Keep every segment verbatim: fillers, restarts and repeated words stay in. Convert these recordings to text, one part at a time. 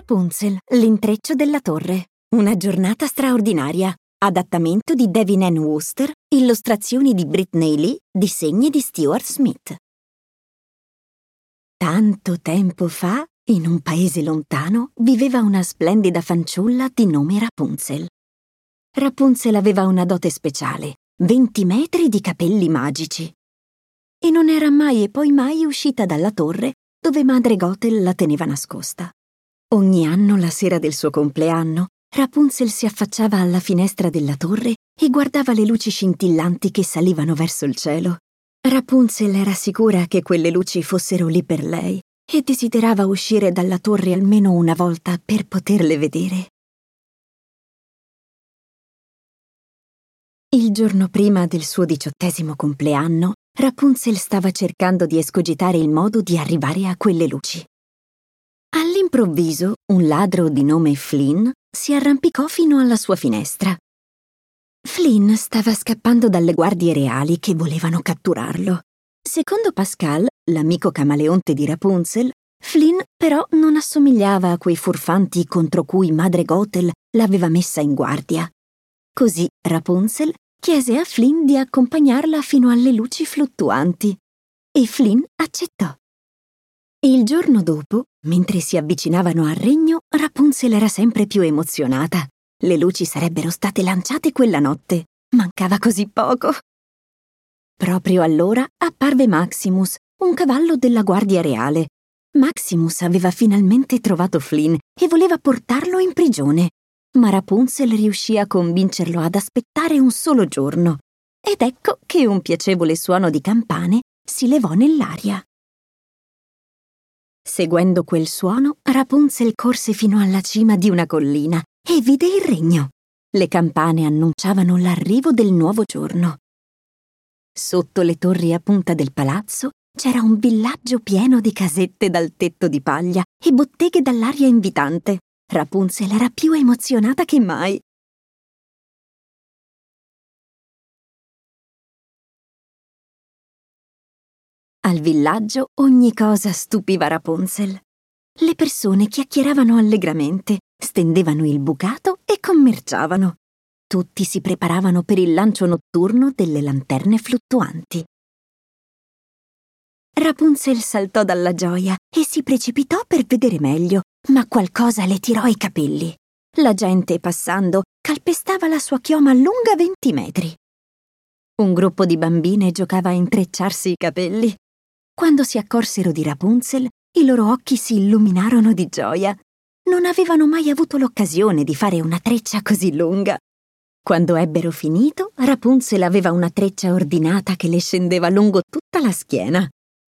Rapunzel, l'intreccio della torre. Una giornata straordinaria. Adattamento di Devin Ann Worcester, illustrazioni di Brittany Lee, disegni di Stuart Smith. Tanto tempo fa, in un paese lontano, viveva una splendida fanciulla di nome Rapunzel. Rapunzel aveva una dote speciale, venti metri di capelli magici. E non era mai e poi mai uscita dalla torre dove madre Gothel la teneva nascosta. Ogni anno, la sera del suo compleanno, Rapunzel si affacciava alla finestra della torre e guardava le luci scintillanti che salivano verso il cielo. Rapunzel era sicura che quelle luci fossero lì per lei e desiderava uscire dalla torre almeno una volta per poterle vedere. Il giorno prima del suo diciottesimo compleanno, Rapunzel stava cercando di escogitare il modo di arrivare a quelle luci. All'improvviso, un ladro di nome Flynn si arrampicò fino alla sua finestra. Flynn stava scappando dalle guardie reali che volevano catturarlo. Secondo Pascal, l'amico camaleonte di Rapunzel, Flynn però non assomigliava a quei furfanti contro cui madre Gothel l'aveva messa in guardia. Così Rapunzel chiese a Flynn di accompagnarla fino alle luci fluttuanti e Flynn accettò. Il giorno dopo, mentre si avvicinavano al regno, Rapunzel era sempre più emozionata. Le luci sarebbero state lanciate quella notte. Mancava così poco. Proprio allora apparve Maximus, un cavallo della Guardia Reale. Maximus aveva finalmente trovato Flynn e voleva portarlo in prigione. Ma Rapunzel riuscì a convincerlo ad aspettare un solo giorno. Ed ecco che un piacevole suono di campane si levò nell'aria. Seguendo quel suono, Rapunzel corse fino alla cima di una collina e vide il regno. Le campane annunciavano l'arrivo del nuovo giorno. Sotto le torri a punta del palazzo c'era un villaggio pieno di casette dal tetto di paglia e botteghe dall'aria invitante. Rapunzel era più emozionata che mai. Al villaggio ogni cosa stupiva Rapunzel. Le persone chiacchieravano allegramente, stendevano il bucato e commerciavano. Tutti si preparavano per il lancio notturno delle lanterne fluttuanti. Rapunzel saltò dalla gioia e si precipitò per vedere meglio, ma qualcosa le tirò i capelli. La gente, passando, calpestava la sua chioma lunga venti metri. Un gruppo di bambine giocava a intrecciarsi i capelli. Quando si accorsero di Rapunzel, i loro occhi si illuminarono di gioia. Non avevano mai avuto l'occasione di fare una treccia così lunga. Quando ebbero finito, Rapunzel aveva una treccia ordinata che le scendeva lungo tutta la schiena.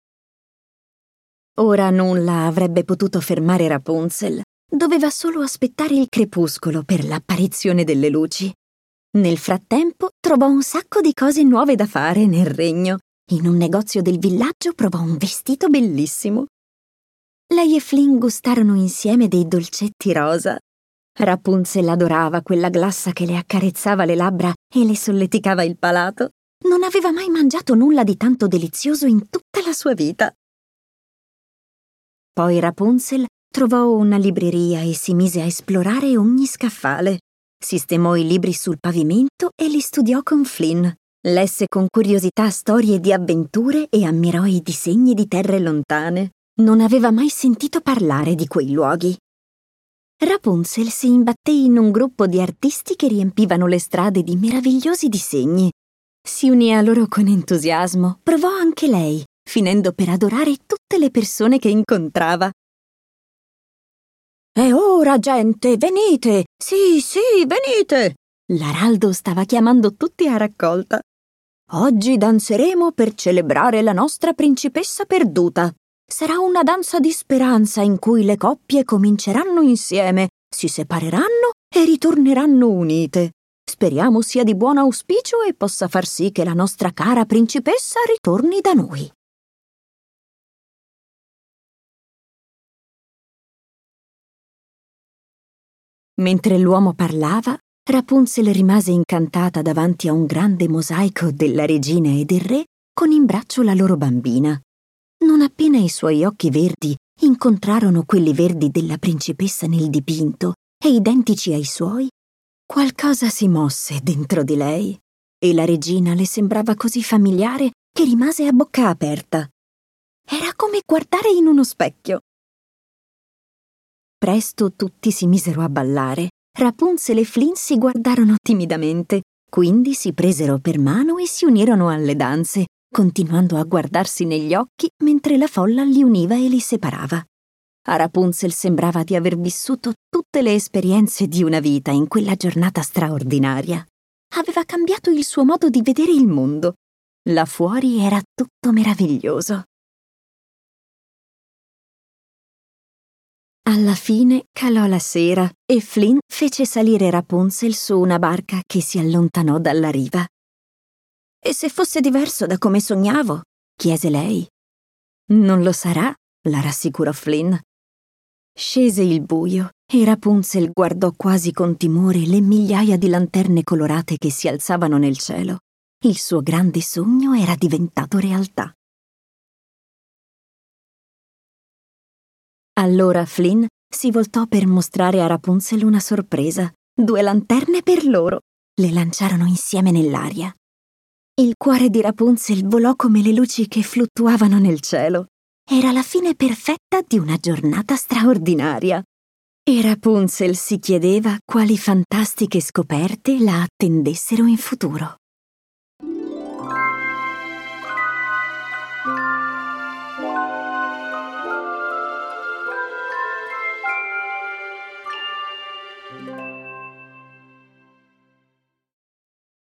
Ora nulla avrebbe potuto fermare Rapunzel. Doveva solo aspettare il crepuscolo per l'apparizione delle luci. Nel frattempo trovò un sacco di cose nuove da fare nel regno. In un negozio del villaggio provò un vestito bellissimo. Lei e Flynn gustarono insieme dei dolcetti rosa. Rapunzel adorava quella glassa che le accarezzava le labbra e le solleticava il palato. Non aveva mai mangiato nulla di tanto delizioso in tutta la sua vita. Poi Rapunzel trovò una libreria e si mise a esplorare ogni scaffale. Sistemò i libri sul pavimento e li studiò con Flynn. Lesse con curiosità storie di avventure e ammirò i disegni di terre lontane. Non aveva mai sentito parlare di quei luoghi. Rapunzel si imbatté in un gruppo di artisti che riempivano le strade di meravigliosi disegni. Si unì a loro con entusiasmo, provò anche lei, finendo per adorare tutte le persone che incontrava. «E ora, gente, venite! Sì, sì, venite!» L'araldo stava chiamando tutti a raccolta. «Oggi danzeremo per celebrare la nostra principessa perduta. Sarà una danza di speranza in cui le coppie cominceranno insieme, si separeranno e ritorneranno unite. Speriamo sia di buon auspicio e possa far sì che la nostra cara principessa ritorni da noi.» Mentre l'uomo parlava, Rapunzel rimase incantata davanti a un grande mosaico della regina e del re con in braccio la loro bambina. Non appena i suoi occhi verdi incontrarono quelli verdi della principessa nel dipinto e identici ai suoi, qualcosa si mosse dentro di lei e la regina le sembrava così familiare che rimase a bocca aperta. Era come guardare in uno specchio. Presto tutti si misero a ballare. Rapunzel e Flynn si guardarono timidamente, quindi si presero per mano e si unirono alle danze, continuando a guardarsi negli occhi mentre la folla li univa e li separava. A Rapunzel sembrava di aver vissuto tutte le esperienze di una vita in quella giornata straordinaria. Aveva cambiato il suo modo di vedere il mondo. Là fuori era tutto meraviglioso. Alla fine calò la sera e Flynn fece salire Rapunzel su una barca che si allontanò dalla riva. «E se fosse diverso da come sognavo?» chiese lei. «Non lo sarà», la rassicurò Flynn. Scese il buio e Rapunzel guardò quasi con timore le migliaia di lanterne colorate che si alzavano nel cielo. Il suo grande sogno era diventato realtà. Allora Flynn si voltò per mostrare a Rapunzel una sorpresa. Due lanterne per loro. Le lanciarono insieme nell'aria. Il cuore di Rapunzel volò come le luci che fluttuavano nel cielo. Era la fine perfetta di una giornata straordinaria. E Rapunzel si chiedeva quali fantastiche scoperte la attendessero in futuro.